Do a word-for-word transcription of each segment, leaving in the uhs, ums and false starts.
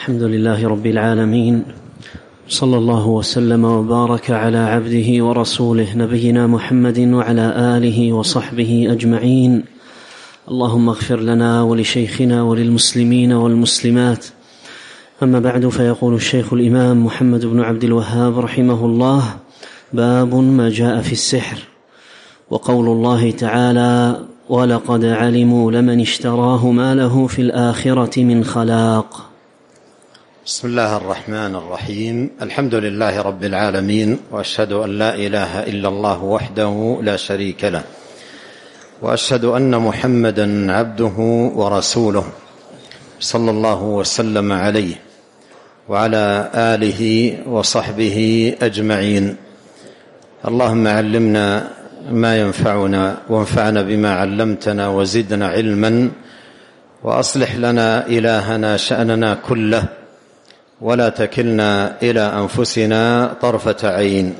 الحمد لله رب العالمين، صلى الله وسلم وبارك على عبده ورسوله نبينا محمد وعلى آله وصحبه أجمعين. اللهم اغفر لنا ولشيخنا وللمسلمين والمسلمات. أما بعد، فيقول الشيخ الإمام محمد بن عبد الوهاب رحمه الله: باب ما جاء في السحر. وقول الله تعالى: ولقد علموا لمن اشتراه ما له في الآخرة من خلاق. بسم الله الرحمن الرحيم. الحمد لله رب العالمين، وأشهد أن لا إله إلا الله وحده لا شريك له، وأشهد أن محمدا عبده ورسوله صلى الله وسلم عليه وعلى آله وصحبه أجمعين. اللهم علمنا ما ينفعنا وانفعنا بما علمتنا وزدنا علما، وأصلح لنا إلهنا شأننا كله، ولا تكلنا إلى أنفسنا طرفة عين.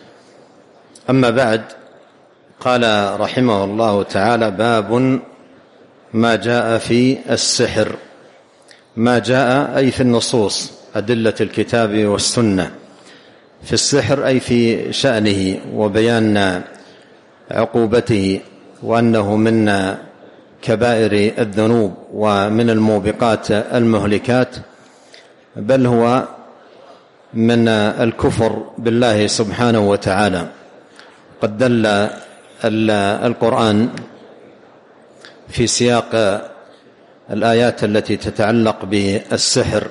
أما بعد، قال رحمه الله تعالى: باب ما جاء في السحر. ما جاء أي في النصوص، أدلة الكتاب والسنة، في السحر أي في شأنه وبيان عقوبته، وأنه من كبائر الذنوب ومن الموبقات المهلكات، بل هو من الكفر بالله سبحانه وتعالى. قد دل القرآن في سياق الآيات التي تتعلق بالسحر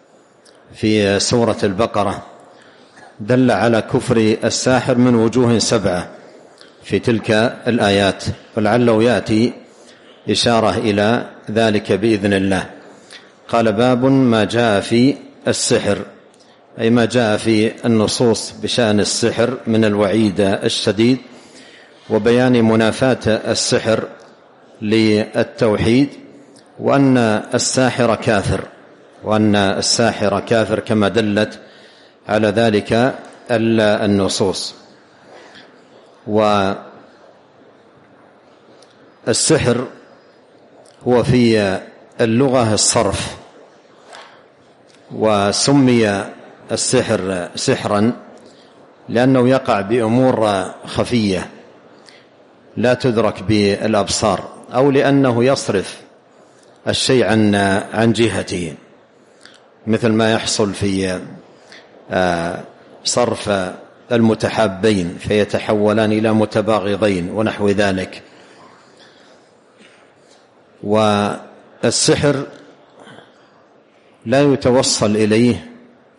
في سورة البقرة، دل على كفر الساحر من وجوه سبعة في تلك الآيات، ولعله يأتي إشارة إلى ذلك بإذن الله. قال: باب ما جاء في السحر، أي ما جاء في النصوص بشأن السحر من الوعيد الشديد، وبيان منافاة السحر للتوحيد، وأن الساحر كافر، وأن الساحر كافر كما دلت على ذلك النصوص. والسحر هو في اللغة الصرف، وسمي السحر سحرا لأنه يقع بأمور خفية لا تدرك بالأبصار، أو لأنه يصرف الشيء عن عن جهته، مثل ما يحصل في صرف المتحابين فيتحولان إلى متباغضين ونحو ذلك. والسحر لا يتوصل إليه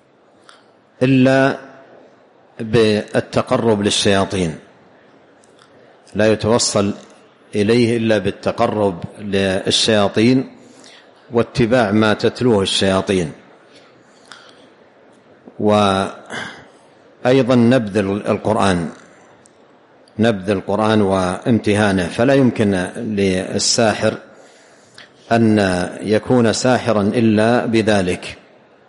إلا بالتقرب للشياطين، لا يتوصل إليه إلا بالتقرب للشياطين واتباع ما تتلوه الشياطين، وأيضا نبذ القرآن نبذ القرآن وامتهانه. فلا يمكن للساحر أن يكون ساحرا إلا بذلك.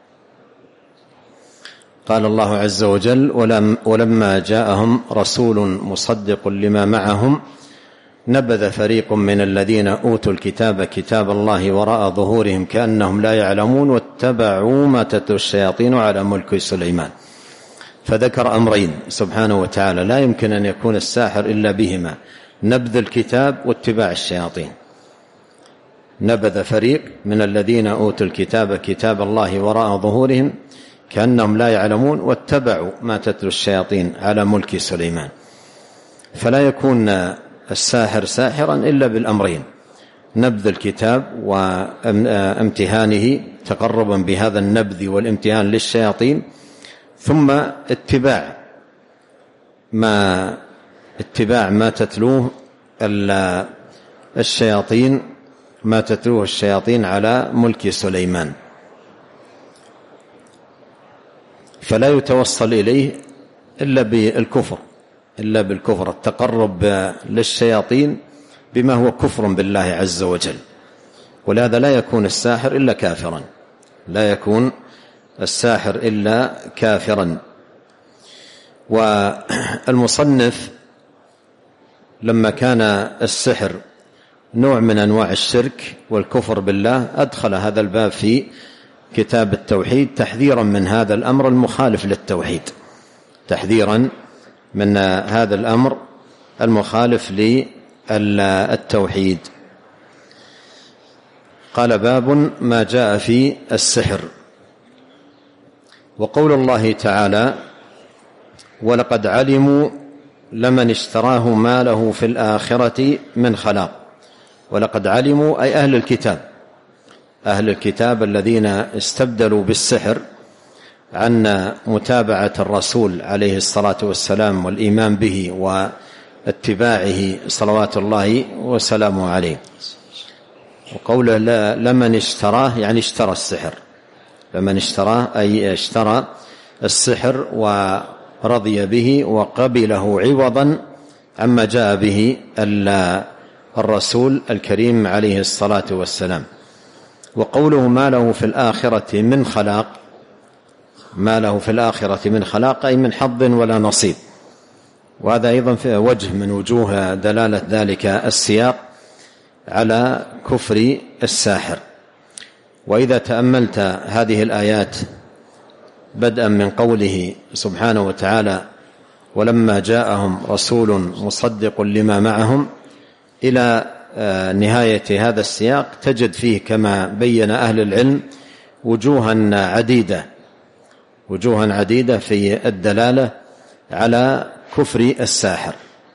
قال الله عز وجل: ولما جاءهم رسول مصدق لما معهم نبذ فريق من الذين أوتوا الكتاب كتاب الله وراء ظهورهم كأنهم لا يعلمون واتبعوا ما تتلو الشياطين على ملك سليمان. فذكر أمرين سبحانه وتعالى لا يمكن أن يكون الساحر إلا بهما: نبذ الكتاب واتباع الشياطين. نبذ فريق من الذين أوتوا الكتاب كتاب الله وراء ظهورهم كأنهم لا يعلمون واتبعوا ما تتلو الشياطين على ملك سليمان. فلا يكون الساحر ساحرا إلا بالأمرين: نبذ الكتاب وامتهانه تقربا بهذا النبذ والامتهان للشياطين، ثم اتباع ما اتباع ما تتلوه الشياطين ما تتلوه الشياطين على ملك سليمان. فلا يتوصل إليه إلا بالكفر إلا بالكفر التقرب للشياطين بما هو كفر بالله عز وجل. ولهذا لا يكون الساحر إلا كافرا لا يكون الساحر إلا كافرا. والمصنف لما كان السحر نوع من أنواع الشرك والكفر بالله أدخل هذا الباب في كتاب التوحيد تحذيرا من هذا الأمر المخالف للتوحيد، تحذيرا من هذا الأمر المخالف للتوحيد. قال: باب ما جاء في السحر. وقول الله تعالى: ولقد علموا لمن اشتراه ما له في الآخرة من خلاق. ولقد علموا أي أهل الكتاب، أهل الكتاب الذين استبدلوا بالسحر عن متابعة الرسول عليه الصلاة والسلام والإيمان به واتباعه صلوات الله وسلامه عليه. وقوله لمن اشتراه يعني اشترى السحر، لمن اشتراه أي اشترى السحر ورضي به وقبله عوضا عما جاء به الرسول الكريم عليه الصلاة والسلام. وقوله ما له في الآخرة من خلاق، ما له في الآخرة من خلاق أي من حظ ولا نصيب. وهذا أيضا في وجه من وجوه دلالة ذلك السياق على كفر الساحر. وإذا تأملت هذه الآيات بدءا من قوله سبحانه وتعالى: ولما جاءهم رسول مصدق لما معهم، إلى نهاية هذا السياق تجد فيه كما بين أهل العلم وجوها عديدة وجوها عديدة في الدلالة على كفر الساحر.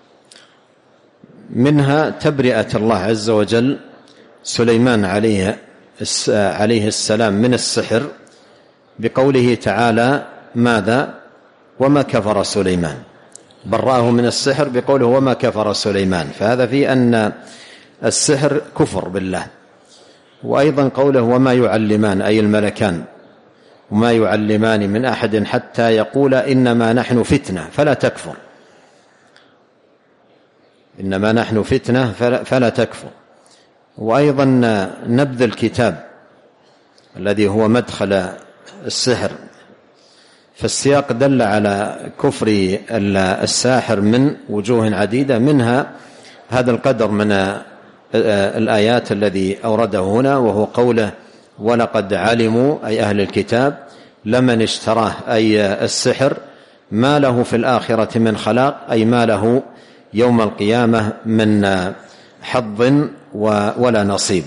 منها تبرئة الله عز وجل سليمان عليه عليه السلام من السحر بقوله تعالى: ماذا؟ وما كفر سليمان. برأه من السحر بقوله وما كفر سليمان، فهذا فيه أن السحر كفر بالله. وأيضا قوله وما يعلمان أي الملكان، وما يعلمان من أحد حتى يقول إنما نحن فتنة فلا تكفر، إنما نحن فتنة فلا تكفر. وأيضا نبذ الكتاب الذي هو مدخل السحر، فالسياق دل على كفر الساحر من وجوه عديدة، منها هذا القدر من الآيات الذي أورده هنا، وهو قوله ولقد علموا أي أهل الكتاب لمن اشتراه أي السحر ما له في الآخرة من خلاق أي ما له يوم القيامة من حظ ولا نصيب.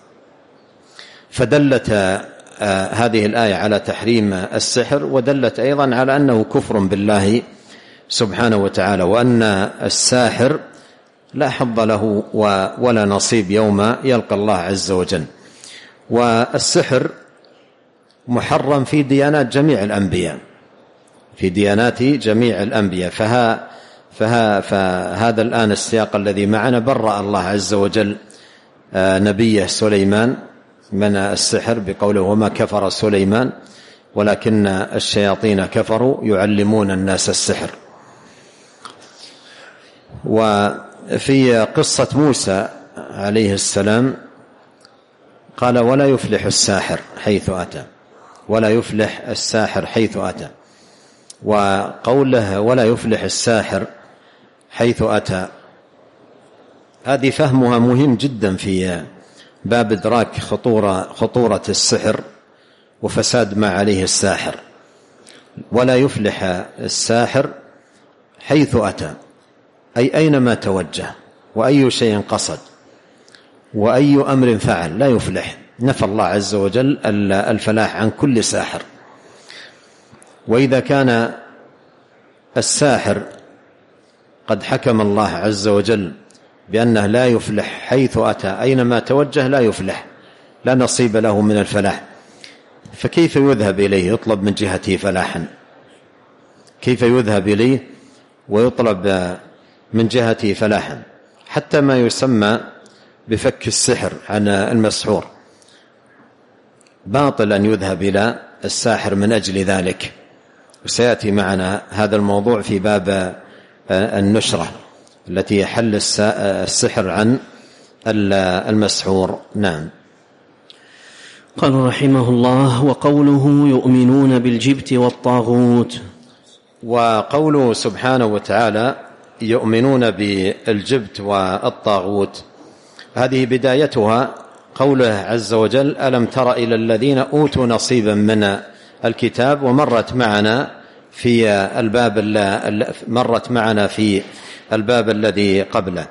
فدلت هذه الآية على تحريم السحر، ودلت أيضا على أنه كفر بالله سبحانه وتعالى، وأن الساحر لا حظ له ولا نصيب يوم يلقى الله عز وجل. والسحر محرم في ديانات جميع الأنبياء، في ديانات جميع الأنبياء. فها فها فهذا الآن السياق الذي معنا برأ الله عز وجل نبيه سليمان من السحر بقوله وما كفر سليمان ولكن الشياطين كفروا يعلمون الناس السحر. وفي قصة موسى عليه السلام قال ولا يفلح الساحر حيث أتى، ولا يفلح الساحر حيث أتى. وقوله ولا يفلح الساحر حيث أتى هذه فهمها مهم جدا في باب إدراك خطورة, خطورة السحر وفساد ما عليه الساحر. ولا يفلح الساحر حيث أتى أي أينما توجه وأي شيء قصد وأي أمر فعل لا يفلح. نفى الله عز وجل الفلاح عن كل ساحر. وإذا كان الساحر قد حكم الله عز وجل بأنه لا يفلح حيث أتى أينما توجه لا يفلح، لا نصيب له من الفلاح، فكيف يذهب إليه يطلب من جهته فلاحا؟ كيف يذهب إليه ويطلب من جهته فلاحا؟ حتى ما يسمى بفك السحر عن المسحور باطل أن يذهب إلى الساحر من أجل ذلك. وسيأتي معنا هذا الموضوع في باب النشرة التي يحل السحر عن المسحور. نعم. قال رحمه الله وقوله يؤمنون بالجبت والطاغوت. وقوله سبحانه وتعالى يؤمنون بالجبت والطاغوت هذه بدايتها قوله عز وجل: ألم تر إلى الذين أوتوا نصيبا من الكتاب، ومرت معنا في الباب مرت معنا في الباب الذي قبله.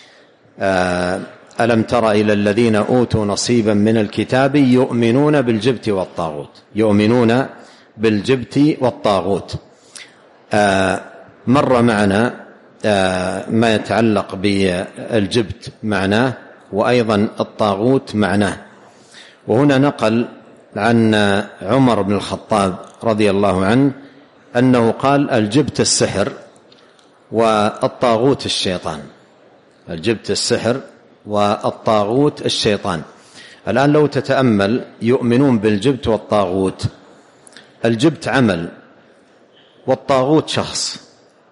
ألم تر إلى الذين أوتوا نصيبا من الكتاب يؤمنون بالجبت والطاغوت، يؤمنون بالجبت والطاغوت. مر معنا ما يتعلق بالجبت معناه، وأيضا الطاغوت معناه. وهنا نقل عن عمر بن الخطاب رضي الله عنه أنه قال: الجبت السحر والطاغوت الشيطان. الجبت السحر والطاغوت الشيطان. الآن لو تتأمل: يؤمنون بالجبت والطاغوت، الجبت عمل والطاغوت شخص.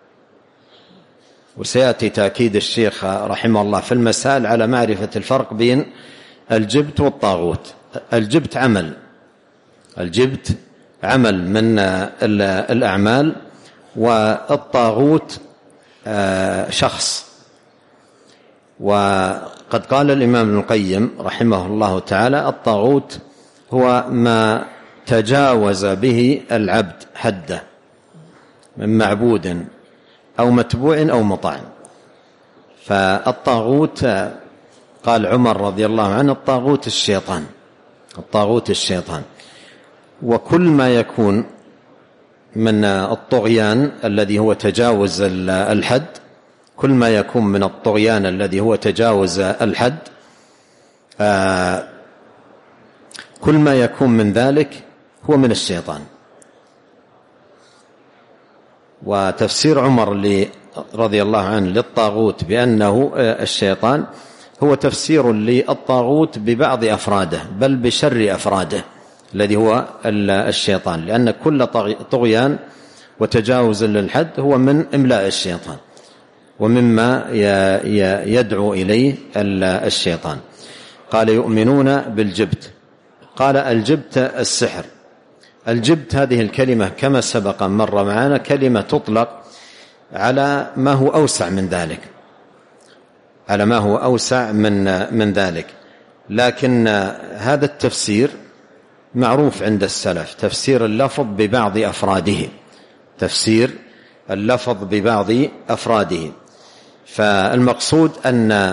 وسيأتي تأكيد الشيخ رحمه الله في المسائل على معرفة الفرق بين الجبت والطاغوت. الجبت عمل، الجبت عمل من الأعمال، والطاغوت شخص. وقد قال الإمام ابن القيم رحمه الله تعالى: الطاغوت هو ما تجاوز به العبد حده من معبود أو متبوع أو مطاع. فالطاغوت قال عمر رضي الله عنه: الطاغوت الشيطان، الطاغوت الشيطان. وكل ما يكون من الطغيان الذي هو تجاوز الحد، كل ما يكون من الطغيان الذي هو تجاوز الحد، كل ما يكون من ذلك هو من الشيطان. وتفسير عمر رضي الله عنه للطاغوت بأنه الشيطان هو تفسير للطاغوت ببعض أفراده، بل بشر أفراده الذي هو الشيطان، لأن كل طغيان وتجاوز للحد هو من إملاء الشيطان ومما يدعو إليه الشيطان. قال: يؤمنون بالجبت. قال: الجبت السحر. الجبت هذه الكلمة كما سبق مر معنا كلمة تطلق على ما هو أوسع من ذلك، على ما هو أوسع من من ذلك. لكن هذا التفسير معروف عند السلف، تفسير اللفظ ببعض أفراده، تفسير اللفظ ببعض أفراده. فالمقصود أن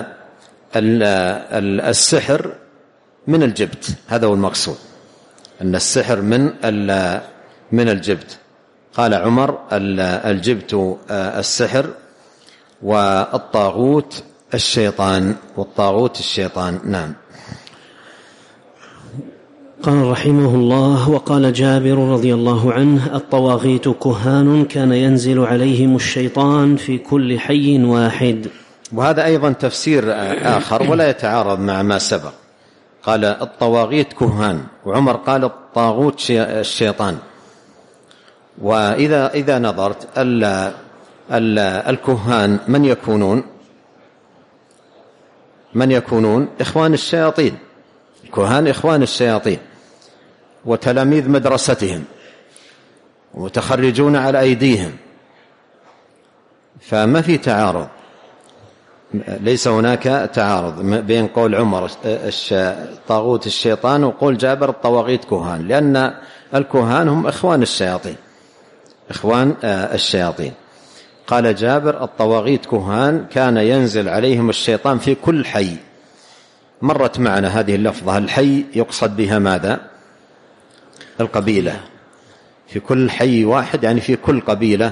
السحر من الجبت، هذا هو المقصود، أن السحر من من الجبت. قال عمر: الجبت السحر والطاغوت الشيطان، والطاغوت الشيطان. نعم. قال رحمه الله: وقال جابر رضي الله عنه: الطواغيت كهان كان ينزل عليهم الشيطان في كل حي واحد. وهذا أيضا تفسير آخر ولا يتعارض مع ما سبق. قال الطواغيت كهان، وعمر قال الطاغوت الشيطان. وإذا إذا نظرت الكهان من يكونون؟ من يكونون؟ إخوان الشياطين. الكهان إخوان الشياطين وتلاميذ مدرستهم ومتخرجون على أيديهم، فما في تعارض، ليس هناك تعارض بين قول عمر طاغوت الشيطان وقول جابر الطواغيت كهان، لأن الكهان هم إخوان الشياطين، إخوان الشياطين. قال جابر: الطواغيت كهان كان ينزل عليهم الشيطان في كل حي. مرت معنا هذه اللفظة، الحي يقصد بها ماذا؟ القبيلة. في كل حي واحد، يعني في كل قبيلة،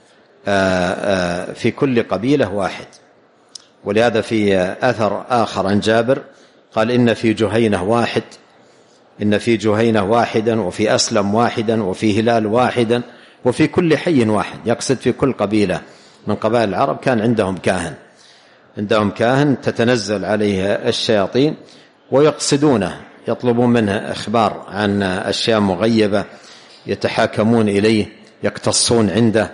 في كل قبيلة واحد. ولهذا في أثر آخر عن جابر قال: إن في جهينة واحد، إن في جهينة واحدا، وفي أسلم واحدا، وفي هلال واحدا، وفي كل حي واحد. يقصد في كل قبيلة من قبائل العرب كان عندهم كاهن، عندهم كاهن تتنزل عليه الشياطين ويقصدونه، يطلبون منه إخبار عن أشياء مغيبة، يتحاكمون إليه، يقتصون عنده.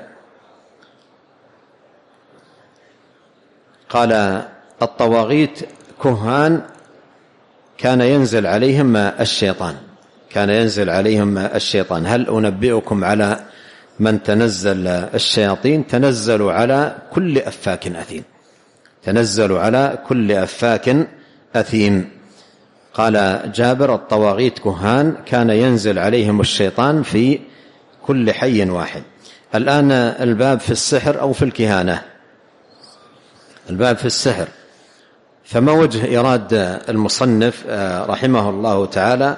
قال: الطواغيت كهان كان ينزل عليهم الشيطان، كان ينزل عليهم الشيطان. هل أنبئكم على من تنزل الشياطين؟ تنزلوا على كل أفاك أثيم، تنزلوا على كل أفاك أثيم. قال جابر: الطواغيت كهان كان ينزل عليهم الشيطان في كل حي واحد. الآن الباب في السحر أو في الكهانة؟ الباب في السحر. فما وجه إراد المصنف رحمه الله تعالى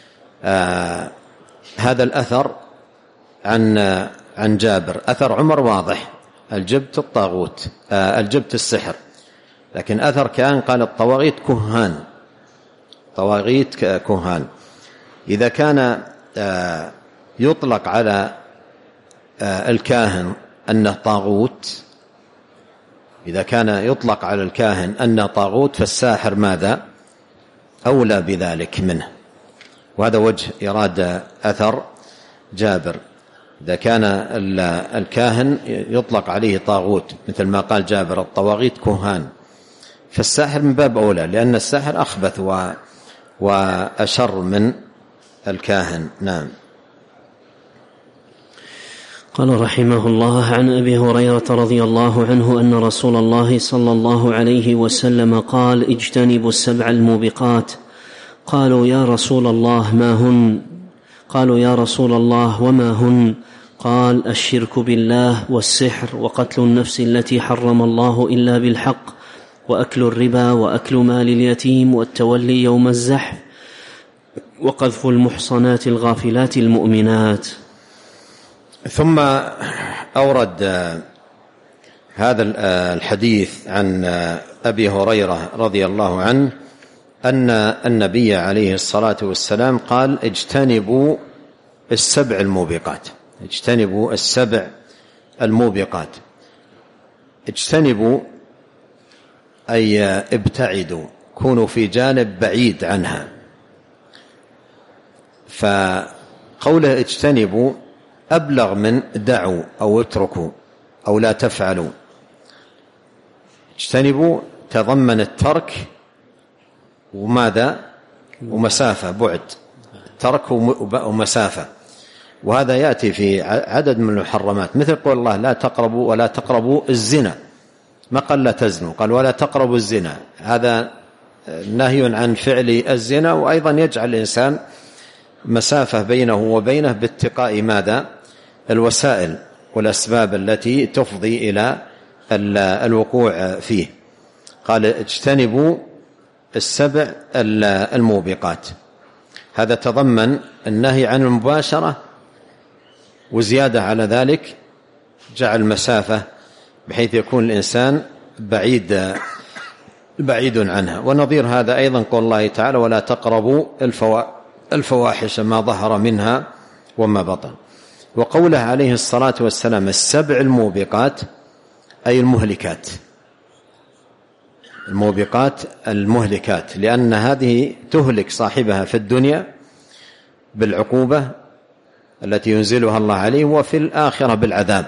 هذا الأثر عن عن جابر؟ أثر عمر واضح: الجبت الطاغوت، الجبت السحر. لكن أثر كان قال الطواغيت كهان، طواغيت كهان. إذا كان يطلق على الكاهن أنه طاغوت، إذا كان يطلق على الكاهن أنه طاغوت، فالساحر ماذا؟ أولى بذلك منه. وهذا وجه إرادة أثر جابر. إذا كان الكاهن يطلق عليه طاغوت مثل ما قال جابر الطواغيت كهان، فالساحر من باب أولى، لأن الساحر أخبث وأشر من الكاهن. نعم. قال رحمه الله: عن أبي هريرة رضي الله عنه أن رسول الله صلى الله عليه وسلم قال: اجتنبوا السبع الموبقات. قالوا: يا رسول الله ما هن؟ قالوا: يا رسول الله وما هن؟ قال: الشرك بالله، والسحر، وقتل النفس التي حرم الله إلا بالحق، وأكل الربا، وأكل مال اليتيم، والتولي يوم الزحف، وقذف المحصنات الغافلات المؤمنات. ثم أورد هذا الحديث عن أبي هريرة رضي الله عنه أن النبي عليه الصلاة والسلام قال: اجتنبوا السبع الموبقات. اجتنبوا السبع الموبقات. اجتنبوا أي ابتعدوا، كونوا في جانب بعيد عنها. فقوله اجتنبوا أبلغ من دعوا أو اتركوا أو لا تفعلوا. اجتنبوا تضمن الترك وماذا؟ ومسافة، بعد، ترك ومسافة. وهذا يأتي في عدد من المحرمات، مثل قول الله: لا تقربوا ولا تقربوا الزنا. ما قال لا تزنوا، قال ولا تقربوا الزنا. هذا نهي عن فعل الزنا، وأيضا يجعل الإنسان مسافة بينه وبينه باتقاء ماذا؟ الوسائل والأسباب التي تفضي إلى الوقوع فيه. قال: اجتنبوا السبع الموبقات. هذا تضمن النهي عن المباشرة، وزيادة على ذلك جعل مسافة بحيث يكون الإنسان بعيد بعيد عنها. ونظير هذا أيضا قول الله تعالى: ولا تقربوا الفواحش ما ظهر منها وما بطن. وقوله عليه الصلاة والسلام السبع الموبقات أي المهلكات، الموبقات المهلكات، لأن هذه تهلك صاحبها في الدنيا بالعقوبة التي ينزلها الله عليه، وفي الآخرة بالعذاب.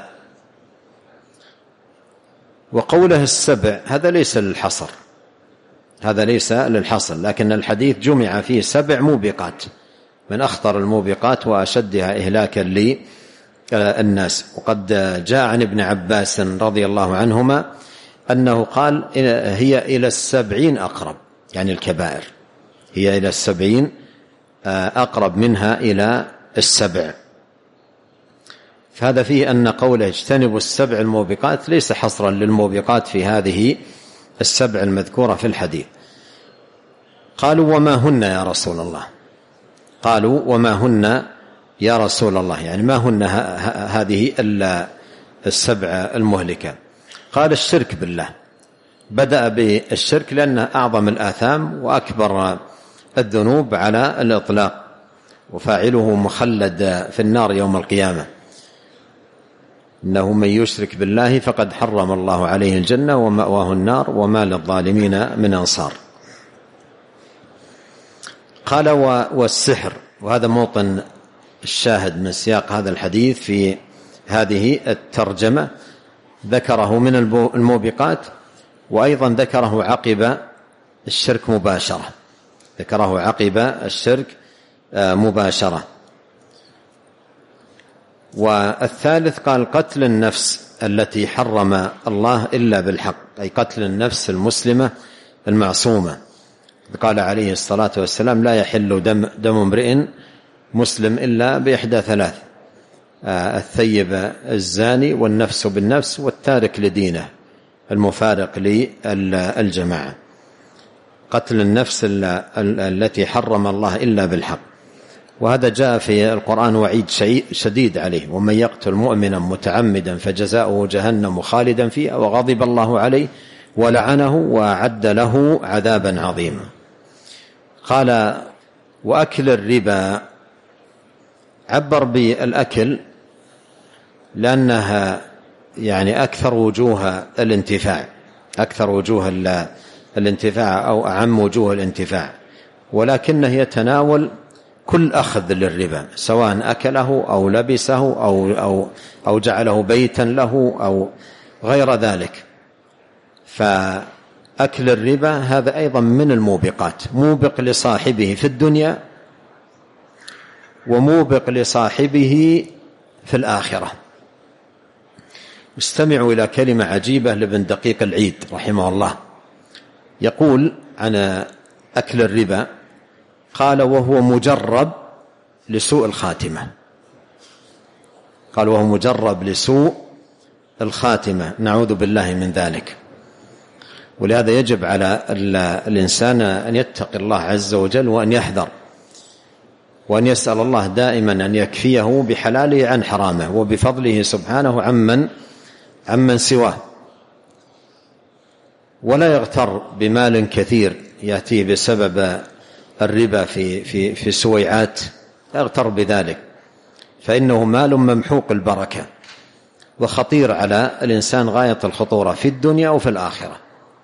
وقوله السبع هذا ليس للحصر، هذا ليس للحصر، لكن الحديث جمع فيه سبع موبقات من أخطر الموبقات وأشدها إهلاكا للناس. وقد جاء عن ابن عباس رضي الله عنهما أنه قال: هي إلى السبعين أقرب، يعني الكبائر هي إلى السبعين أقرب منها إلى السبع. فهذا فيه أن قوله اجتنبوا السبع الموبقات ليس حصرا للموبقات في هذه السبع المذكورة في الحديث. قالوا: وما هن يا رسول الله؟ قالوا: وما هن يا رسول الله؟ يعني ما هن هذه السبع المهلكة؟ قال: الشرك بالله. بدأ بالشرك لأنه أعظم الآثام وأكبر الذنوب على الإطلاق، وفاعله مخلد في النار يوم القيامة. إنه من يشرك بالله فقد حرم الله عليه الجنة ومأواه النار وما للظالمين من أنصار. قال: والسحر. وهذا موطن الشاهد من سياق هذا الحديث في هذه الترجمة، ذكره من الموبقات، وأيضا ذكره عقب الشرك مباشرة، ذكره عقب الشرك مباشرة. والثالث قال: قتل النفس التي حرم الله إلا بالحق، أي قتل النفس المسلمة المعصومة. قال عليه الصلاة والسلام: لا يحل دم, دم امرئ مسلم إلا بإحدى ثلاث: الثيب الزاني، والنفس بالنفس، والتارك لدينه المفارق للجماعة. قتل النفس التي حرم الله إلا بالحق، وهذا جاء في القرآن وعيد شديد عليه: ومن يقتل مؤمنا متعمدا فجزاؤه جهنم خالدا فيها وغضب الله عليه ولعنه وأعد له عذابا عظيما. قال: وأكل الربا، عبر بالأكل لأنها يعني أكثر وجوه الانتفاع، أكثر وجوه الانتفاع أو أعم وجوه الانتفاع، ولكنه يتناول كل أخذ للربا، سواء أكله أو لبسه أو, أو, أو جعله بيتا له أو غير ذلك. فأكل الربا هذا أيضا من الموبقات، موبق لصاحبه في الدنيا وموبق لصاحبه في الآخرة. استمعوا إلى كلمة عجيبة لابن دقيق العيد رحمه الله، يقول عن أكل الربا: قال: وهو مجرب لسوء الخاتمة. قال: وهو مجرب لسوء الخاتمة، نعوذ بالله من ذلك. ولهذا يجب على الإنسان أن يتقي الله عز وجل وأن يحذر، وأن يسأل الله دائما أن يكفيه بحلاله عن حرامه وبفضله سبحانه عمن عمن سواه، ولا يغتر بمال كثير يأتيه بسبب الربا في في في سويعات، لا يغتر بذلك، فإنه مال ممحوق البركة وخطير على الإنسان غاية الخطورة في الدنيا وفي الآخرة.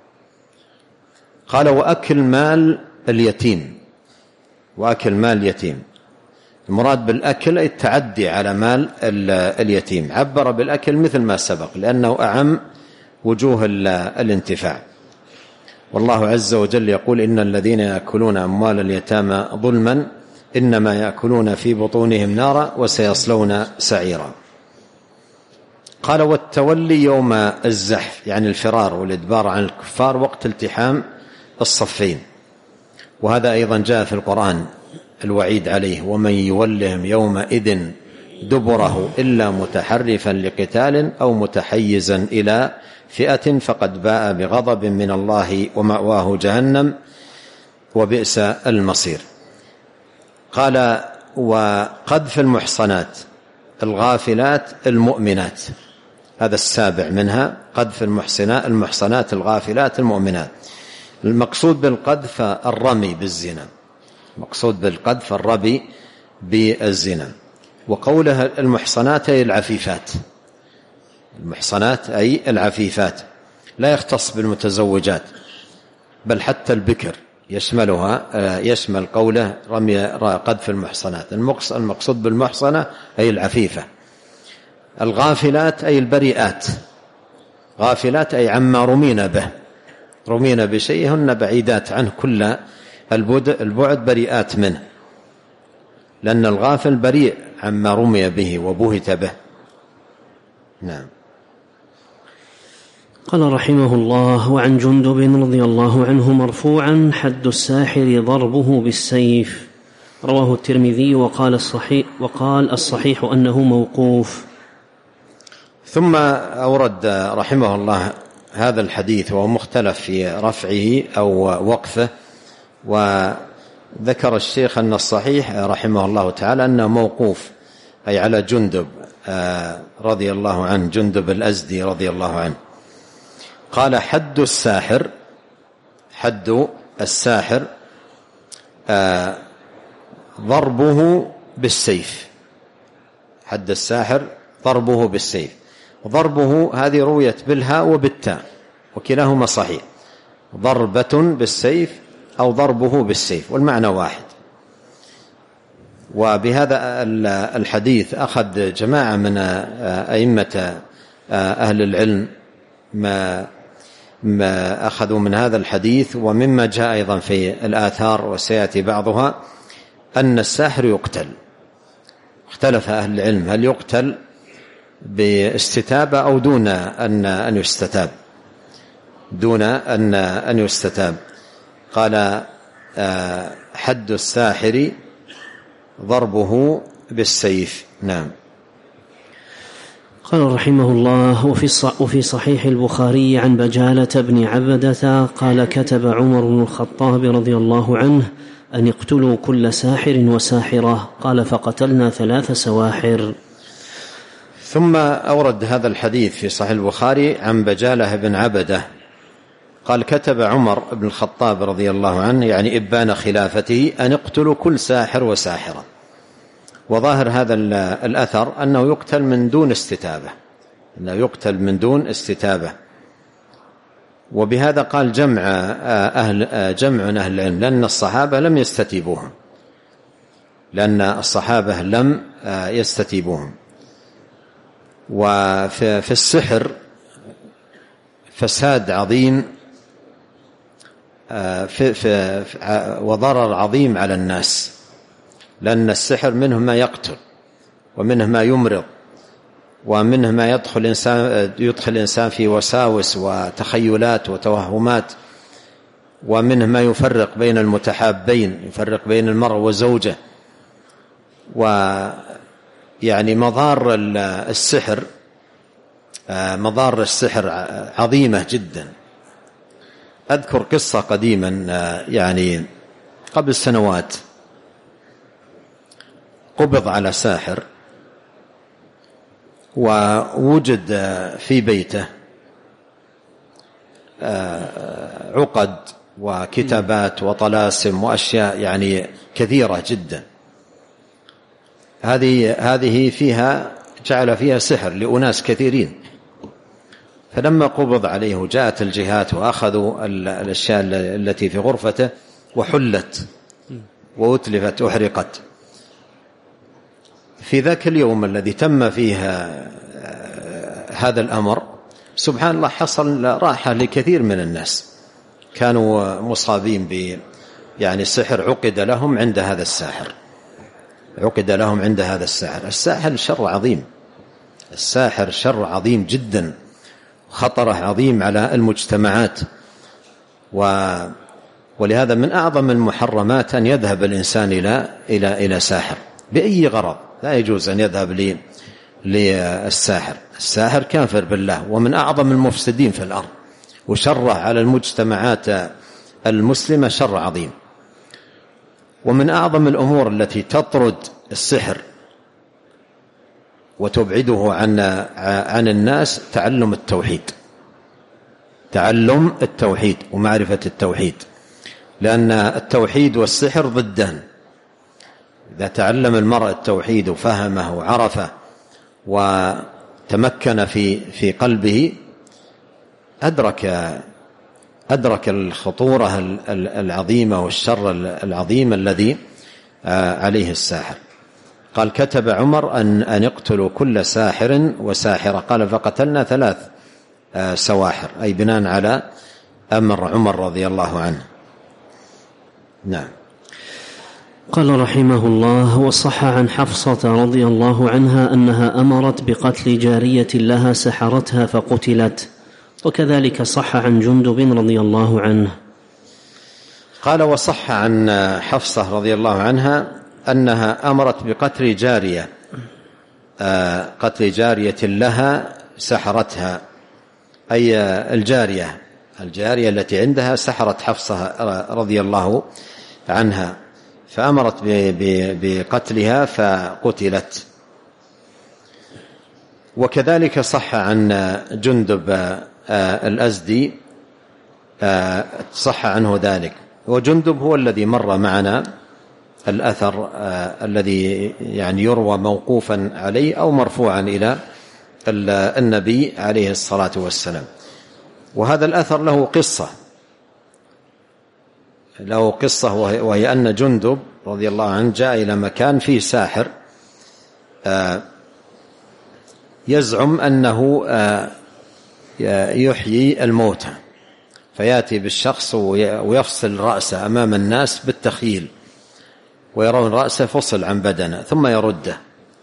قال: وأكل مال اليتيم، وأكل مال اليتيم، المراد بالأكل التعدي على مال اليتيم، عبر بالأكل مثل ما سبق لأنه أعم وجوه الانتفاع. والله عز وجل يقول: إن الذين يأكلون أموال اليتامى ظلما إنما يأكلون في بطونهم نارا وسيصلون سعيرا. قال: والتولي يوم الزحف، يعني الفرار والإدبار عن الكفار وقت التحام الصفين، وهذا أيضا جاء في القرآن الوعيد عليه: ومن يولهم يومئذ دبره إلا متحرفا لقتال أو متحيزا إلى فئة فقد باء بغضب من الله ومأواه جهنم وبئس المصير. قال: وقذف المحصنات الغافلات المؤمنات، هذا السابع منها، قذف المحصنات الغافلات المؤمنات. المقصود بالقذف الرمي بالزنا، المقصود بالقذف الرمي بالزنا. وقولها المحصنات أي العفيفات، المحصنات أي العفيفات، لا يختص بالمتزوجات بل حتى البكر يشملها، يشمل قوله رمي قذف المحصنات. المقصود بالمحصنة أي العفيفة. الغافلات أي البريئات، غافلات أي عما رمينا به، رمينا بشيء هن بعيدات عنه كل البعد، بريئات منه، لأن الغافل بريء عما رمي به وبهت به. نعم. قال رحمه الله: وعن جندب رضي الله عنه مرفوعا: حد الساحر ضربه بالسيف. رواه الترمذي وقال الصحيح, وقال الصحيح أنه موقوف. ثم أورد رحمه الله هذا الحديث وهو مختلف في رفعه أو وقفه، وذكر الشيخ أن الصحيح رحمه الله تعالى أنه موقوف، أي على جندب رضي الله عنه، جندب الأزدي رضي الله عنه. قال: حد الساحر، حد الساحر آه ضربه بالسيف، حد الساحر ضربه بالسيف. ضربه هذه رويت بالهاء وبالتاء وكلاهما صحيح، ضربة بالسيف أو ضربه بالسيف، والمعنى واحد. وبهذا الحديث أخذ جماعة من أئمة أهل العلم ما ما أخذوا من هذا الحديث، ومما جاء أيضا في الآثار وسيأتي بعضها، أن الساحر يقتل. اختلف أهل العلم هل يقتل باستتابة أو دون أن أن يستتاب، دون أن أن يستتاب. قال حد الساحر ضربه بالسيف. نعم. قال رحمه الله: وفي صحيح البخاري عن بجالة بن عبدة قال: كتب عمر بن الخطاب رضي الله عنه أن اقتلوا كل ساحر وساحرة. قال: فقتلنا ثلاث سواحر. ثم أورد هذا الحديث في صحيح البخاري عن بجالة بن عبدة قال: كتب عمر بن الخطاب رضي الله عنه، يعني إبان خلافته، أن اقتلوا كل ساحر وساحرة. وظاهر هذا الأثر أنه يقتل من دون استتابة، أنه يقتل من دون استتابة. وبهذا قال جمع أهل جمع أهل العلم، لأن الصحابة لم يستتيبوهم، لأن الصحابة لم يستتيبوهم. وفي السحر فساد عظيم في في وضرر عظيم على الناس، لأن السحر منه ما يقتل، ومنه ما يمرض، ومنه ما يدخل الإنسان يدخل الإنسان في وساوس وتخيلات وتوهمات، ومنه ما يفرق بين المتحابين، يفرق بين المرء وزوجه. ويعني مضار السحر مضار السحر عظيمة جدا. أذكر قصة قديما، يعني قبل سنوات، قبض على ساحر ووجد في بيته عقد وكتابات وطلاسم وأشياء يعني كثيرة جدا. هذه هذه فيها جعل فيها سحر لأناس كثيرين. فلما قبض عليه وجاءت الجهات وأخذوا الأشياء التي في غرفته وحلت وأتلفت أحرقت. في ذاك اليوم الذي تم فيها هذا الأمر، سبحان الله، حصل راحة لكثير من الناس كانوا مصابين ب يعني السحر، عقد لهم عند هذا الساحر، عقد لهم عند هذا الساحر. الساحر شر عظيم، الساحر شر عظيم جدا، خطره عظيم على المجتمعات. و ولهذا من أعظم المحرمات أن يذهب الإنسان إلى إلى إلى ساحر بأي غرض. لا يجوز أن يذهب لي للساحر. الساحر كافر بالله، ومن أعظم المفسدين في الأرض، وشره على المجتمعات المسلمة شر عظيم. ومن أعظم الأمور التي تطرد السحر وتبعده عن عن الناس تعلم التوحيد، تعلم التوحيد ومعرفة التوحيد، لأن التوحيد والسحر ضدان. إذا تعلم المرء التوحيد وفهمه وعرفه وتمكن في في قلبه، أدرك أدرك الخطورة العظيمة والشر العظيم الذي عليه الساحر. قال: كتب عمر أن أن يقتلوا كل ساحر وساحرة. قال: فقتلنا ثلاث سواحر، أي بناء على أمر عمر رضي الله عنه. نعم. قال رحمه الله: وصح عن حفصة رضي الله عنها أنها أمرت بقتل جارية لها سحرتها فقتلت، وكذلك صح عن جندب رضي الله عنه. قال: وصح عن حفصة رضي الله عنها أنها أمرت بقتل جارية قتل جارية لها سحرتها، أي الجارية الجارية التي عندها سحرت حفصة رضي الله عنها، فأمرت بقتلها فقتلت. وكذلك صح عن جندب الأزدي، صح عنه ذلك. وجندب هو الذي مر معنا الأثر الذي يعني يروى موقوفا عليه أو مرفوعا إلى النبي عليه الصلاة والسلام. وهذا الأثر له قصة له قصة وهي أن جندب رضي الله عنه جاء إلى مكان فيه ساحر يزعم أنه يحيي الموتى، فيأتي بالشخص ويفصل رأسه أمام الناس بالتخيل، ويرون رأسه فصل عن بدنه ثم يرده.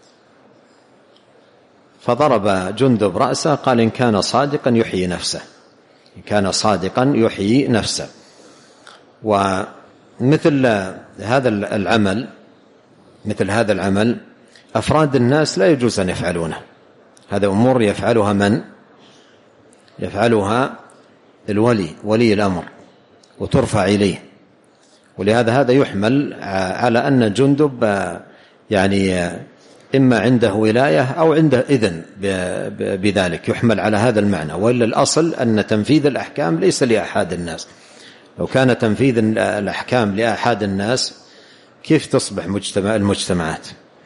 فضرب جندب رأسه، قال: إن كان صادقا يحيي نفسه، إن كان صادقا يحيي نفسه. مثل هذا العمل مثل هذا العمل أفراد الناس لا يجوز أن يفعلونه. هذا أمور يفعلها من؟ يفعلها الولي ولي الأمر وترفع إليه. ولهذا هذا يحمل على أن جندب يعني إما عنده ولاية أو عنده إذن بذلك، يحمل على هذا المعنى. وإلا الأصل أن تنفيذ الأحكام ليس لأحد الناس. لو كان تنفيذ الأحكام لأحد الناس كيف تصبح مجتمع المجتمعات؟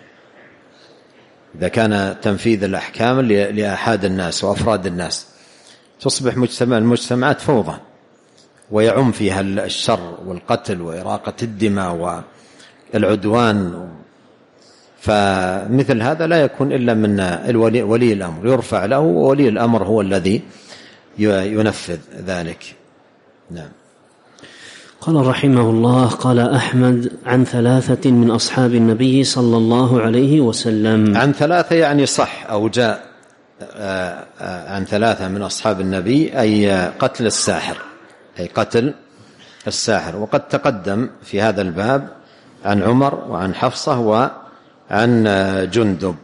إذا كان تنفيذ الأحكام لأحد الناس وأفراد الناس تصبح مجتمع المجتمعات فوضى، ويعم فيها الشر والقتل وإراقة الدماء والعدوان. فمثل هذا لا يكون إلا من الولي ولي الأمر، يرفع له، وولي الأمر هو الذي ينفذ ذلك. نعم. قال رحمه الله: قال أحمد عن ثلاثة من أصحاب النبي صلى الله عليه وسلم. عن ثلاثة يعني صح أو جاء عن ثلاثة من أصحاب النبي، أي قتل الساحر، أي قتل الساحر. وقد تقدم في هذا الباب عن عمر وعن حفصة وعن جندب.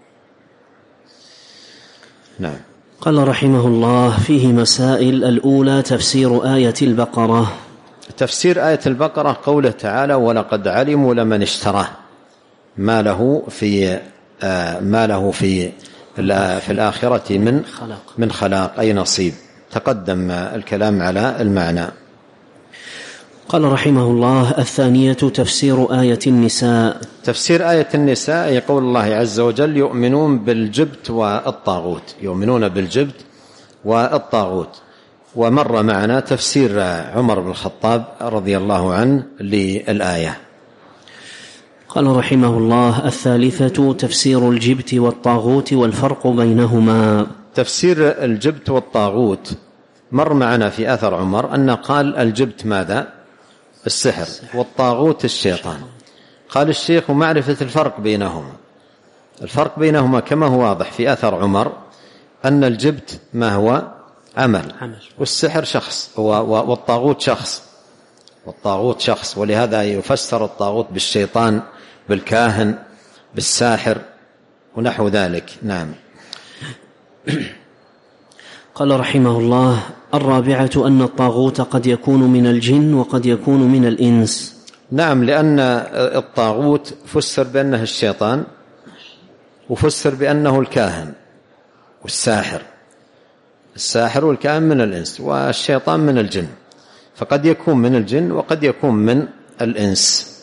نعم. قال رحمه الله: فيه مسائل. الأولى تفسير آية البقرة. تفسير آية البقرة قوله تعالى: ولقد علموا لمن اشتراه ما له في ما له في في الآخرة من من خلاق، أي نصيب. تقدم الكلام على المعنى. قال رحمه الله: الثانية تفسير آية النساء. تفسير آية النساء يقول الله عز وجل: يؤمنون بالجبت والطاغوت، يؤمنون بالجبت والطاغوت. ومر معنا تفسير عمر بن الخطاب رضي الله عنه للآية. قال رحمه الله: الثالثة تفسير الجبت والطاغوت والفرق بينهما. تفسير الجبت والطاغوت مر معنا في أثر عمر أن قال الجبت ماذا؟ السحر، والطاغوت الشيطان. قال الشيخ: معرفة الفرق بينهما. الفرق بينهما كما هو واضح في أثر عمر أن الجبت ما هو؟ عمل، والسحر شخص، والطاغوت شخص، والطاغوت شخص. ولهذا يفسر الطاغوت بالشيطان، بالكاهن، بالساحر ونحو ذلك. نعم. قال رحمه الله: الرابعة أن الطاغوت قد يكون من الجن وقد يكون من الإنس. نعم، لأن الطاغوت فسر بأنه الشيطان، وفسر بأنه الكاهن والساحر. الساحر والكاهن من الإنس، والشيطان من الجن، فقد يكون من الجن وقد يكون من الإنس.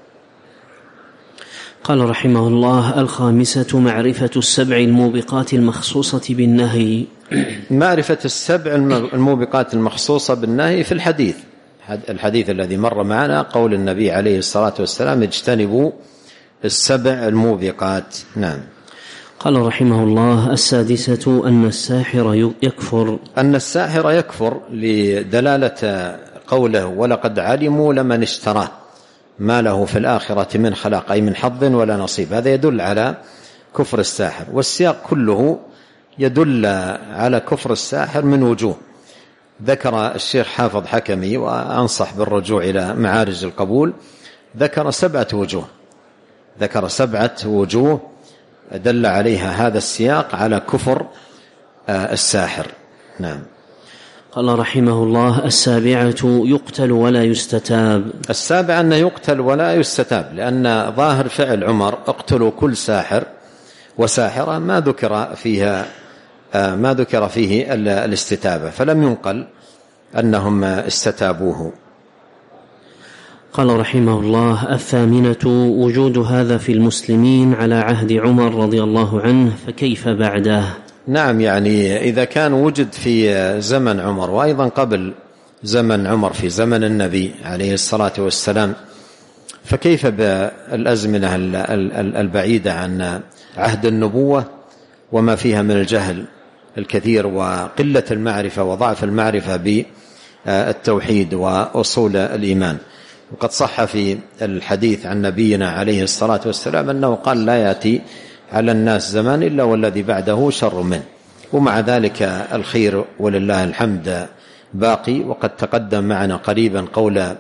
قال رحمه الله: الخامسة معرفة السبع الموبقات المخصوصة بالنهي. معرفة السبع الموبقات المخصوصة بالنهي في الحديث، الحديث الذي مر معنا، قول النبي عليه الصلاة والسلام: اجتنبوا السبع الموبقات. نعم. قال رحمه الله: السادسة أن الساحر يكفر. أن الساحر يكفر لدلالة قوله: ولقد علموا لمن اشتراه ما له في الآخرة من خلاق، أي من حظ ولا نصيب. هذا يدل على كفر الساحر، والسياق كله يدل على كفر الساحر من وجوه. ذكر الشيخ حافظ حكمي، وأنصح بالرجوع إلى معارج القبول، ذكر سبعة وجوه ذكر سبعة وجوه دل عليها هذا السياق على كفر الساحر. نعم. قال رحمه الله: السابعة يقتل ولا يستتاب. السابعة أنه يقتل ولا يستتاب، لأن ظاهر فعل عمر: اقتلوا كل ساحر وساحرة، ما ذكر فيها ما ذكر فيه الاستتابة، فلم ينقل أنهم استتابوه. قال رحمه الله: الثامنة وجود هذا في المسلمين على عهد عمر رضي الله عنه، فكيف بعده؟ نعم، يعني إذا كان وجد في زمن عمر، وأيضا قبل زمن عمر في زمن النبي عليه الصلاة والسلام، فكيف بالأزمنة البعيدة عن عهد النبوة وما فيها من الجهل الكثير وقلة المعرفة وضعف المعرفة بالتوحيد وأصول الإيمان. وقد صح في الحديث عن نبينا عليه الصلاة والسلام أنه قال: لا يأتي على الناس زمان إلا والذي بعده شر منه. ومع ذلك الخير ولله الحمد باقي. وقد تقدم معنا قريبا قول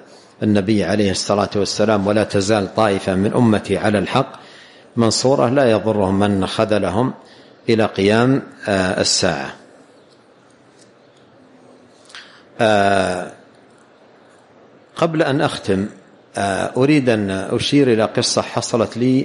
النبي عليه الصلاة والسلام: ولا تزال طائفة من أمتي على الحق منصورة لا يضرهم من خذلهم إلى قيام الساعة. قبل أن أختم أريد أن أشير إلى قصة حصلت لي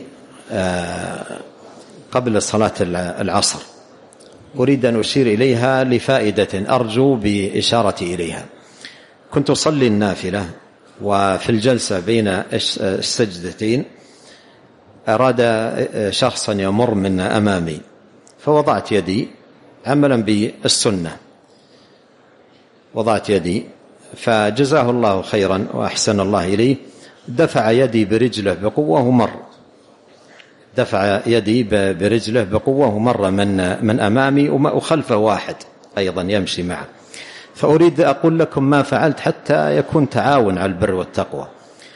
قبل صلاة العصر، أريد أن أشير إليها لفائدة أرجو بإشارتي إليها. كنت أصلي النافلة وفي الجلسة بين السجدتين أراد شخصا يمر من أمامي، فوضعت يدي عملا بالسنة، وضعت يدي، فجزاه الله خيرا وأحسن الله إليه، دفع يدي برجله بقوة ومر، دفع يدي برجله بقوة ومر من من أمامي وخلفه واحد أيضا يمشي معه. فأريد أقول لكم ما فعلت حتى يكون تعاون على البر والتقوى.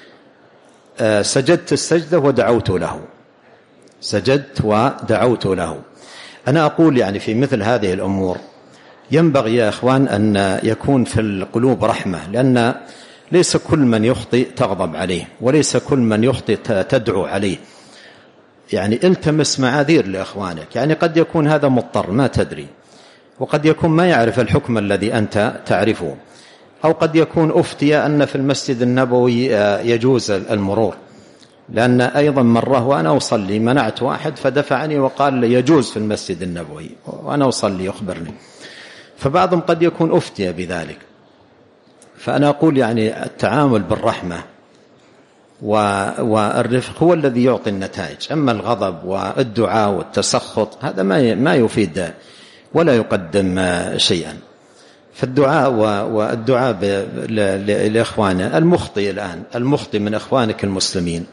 سجدت السجدة ودعوت له، سجدت ودعوت له. أنا أقول يعني في مثل هذه الأمور ينبغي يا إخوان أن يكون في القلوب رحمة، لأن ليس كل من يخطئ تغضب عليه، وليس كل من يخطئ تدعو عليه. يعني التمس معاذير لإخوانك، يعني قد يكون هذا مضطر ما تدري، وقد يكون ما يعرف الحكم الذي أنت تعرفه، أو قد يكون أفتي أن في المسجد النبوي يجوز المرور، لأن أيضا مرة وأنا أصلي منعت واحد فدفعني وقال يجوز في المسجد النبوي وأنا أصلي يخبرني، فبعضهم قد يكون أفتي بذلك. فأنا أقول يعني التعامل بالرحمة والرفق هو الذي يعطي النتائج. أما الغضب والدعاء والتسخط هذا ما يفيد ولا يقدم شيئا. فالدعاء والدعاء لإخواننا المخطئ الآن، المخطئ من إخوانك المسلمين،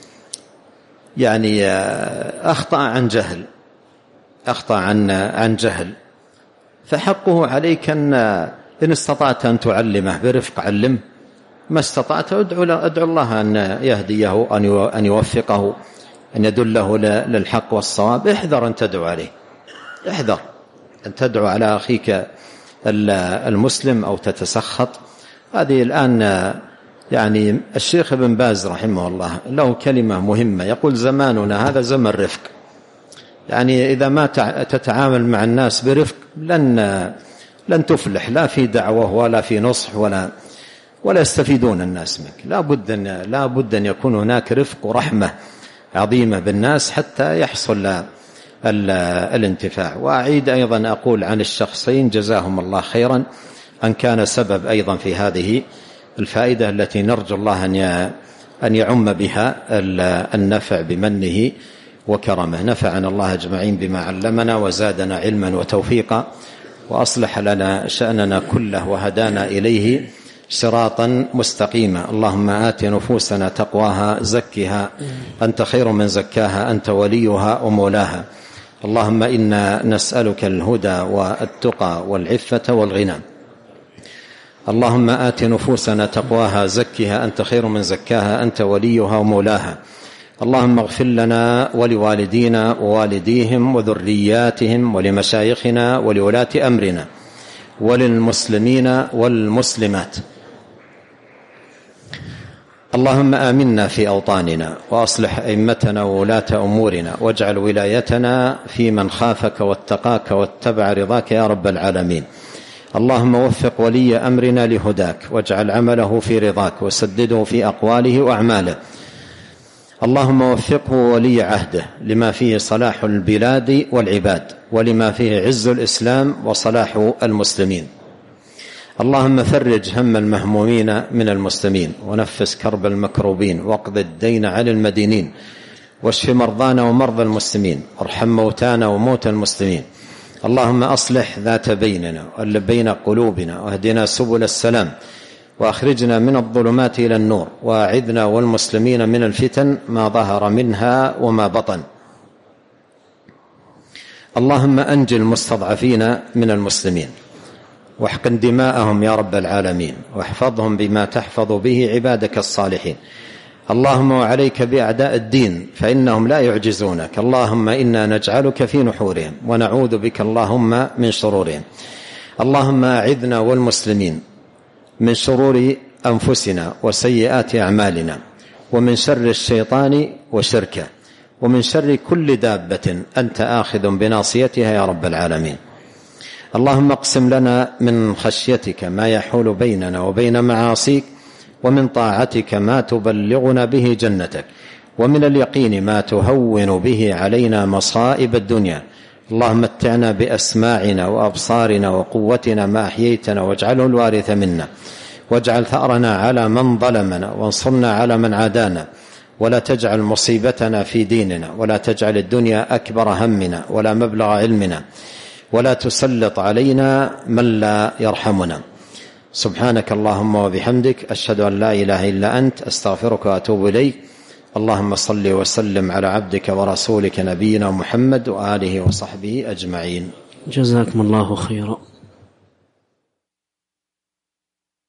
يعني أخطأ عن جهل، أخطأ عن عن جهل، فحقه عليك أن إن استطعت أن تعلمه برفق علمه، ما استطعت أدعو, أدعو الله أن يهديه، أن يوفقه، أن يدله للحق والصواب. احذر أن تدعو عليه، احذر أن تدعو على أخيك المسلم أو تتسخط. هذه الآن يعني الشيخ ابن باز رحمه الله له كلمة مهمة، يقول زماننا هذا زمن رفق، يعني إذا ما تتعامل مع الناس برفق لن لن تفلح، لا في دعوة ولا في نصح ولا ولا يستفيدون الناس منك. لا بد أن لا بد أن يكون هناك رفق ورحمة عظيمة بالناس حتى يحصل الانتفاع. وأعيد أيضا أقول عن الشخصين جزاهم الله خيرا أن كان سبب أيضا في هذه الفائدة التي نرجو الله أن يعم بها النفع بمنه وكرمه. نفعنا الله أجمعين بما علمنا وزادنا علما وتوفيقا، وأصلح لنا شأننا كله وهدانا إليه صراطا مستقيما. اللهم آت نفوسنا تقواها زكها أنت خير من زكاها أنت وليها ومولاها. اللهم إنا نسألك الهدى والتقى والعفة والغنى. اللهم آت نفوسنا تقواها زكها أنت خير من زكاها أنت وليها ومولاها. اللهم اغفر لنا ولوالدينا ووالديهم وذرياتهم ولمشايخنا ولولاة أمرنا وللمسلمين والمسلمات. اللهم آمنا في أوطاننا وأصلح أئمتنا وولاة أمورنا، واجعل ولايتنا في من خافك واتقاك واتبع رضاك يا رب العالمين. اللهم وفق ولي أمرنا لهداك، واجعل عمله في رضاك، وسدده في أقواله وأعماله. اللهم وفقه ولي عهده لما فيه صلاح البلاد والعباد، ولما فيه عز الإسلام وصلاح المسلمين. اللهم فرج هم المهمومين من المسلمين، ونفس كرب المكروبين، واقض الدين عن المدينين، واشف مرضانا ومرضى المسلمين، وارحم موتانا وموتى المسلمين. اللهم أصلح ذات بيننا وألف بين قلوبنا، واهدنا سبل السلام، وأخرجنا من الظلمات إلى النور، وأعذنا والمسلمين من الفتن ما ظهر منها وما بطن. اللهم أنجي المستضعفين من المسلمين، واحقن دماءهم يا رب العالمين، واحفظهم بما تحفظ به عبادك الصالحين. اللهم وعليك بأعداء الدين فإنهم لا يعجزونك. اللهم إنا نجعلك في نحورهم ونعوذ بك اللهم من شرورهم. اللهم أعذنا والمسلمين من شرور أنفسنا وسيئات أعمالنا، ومن شر الشيطان وشركه، ومن شر كل دابة أنت آخذ بناصيتها يا رب العالمين. اللهم اقسم لنا من خشيتك ما يحول بيننا وبين معاصيك، ومن طاعتك ما تبلغنا به جنتك، ومن اليقين ما تهون به علينا مصائب الدنيا. اللهم متعنا بأسماعنا وأبصارنا وقوتنا ما أحييتنا، واجعله الوارث منا، واجعل ثأرنا على من ظلمنا، وانصرنا على من عادانا، ولا تجعل مصيبتنا في ديننا، ولا تجعل الدنيا أكبر همنا ولا مبلغ علمنا، ولا تسلط علينا من لا يرحمنا. سبحانك اللهم وبحمدك، أشهد أن لا إله إلا أنت، أستغفرك وأتوب إليك. اللهم صل وسلم على عبدك ورسولك نبينا محمد وآله وصحبه أجمعين. جزاكم الله خيرا.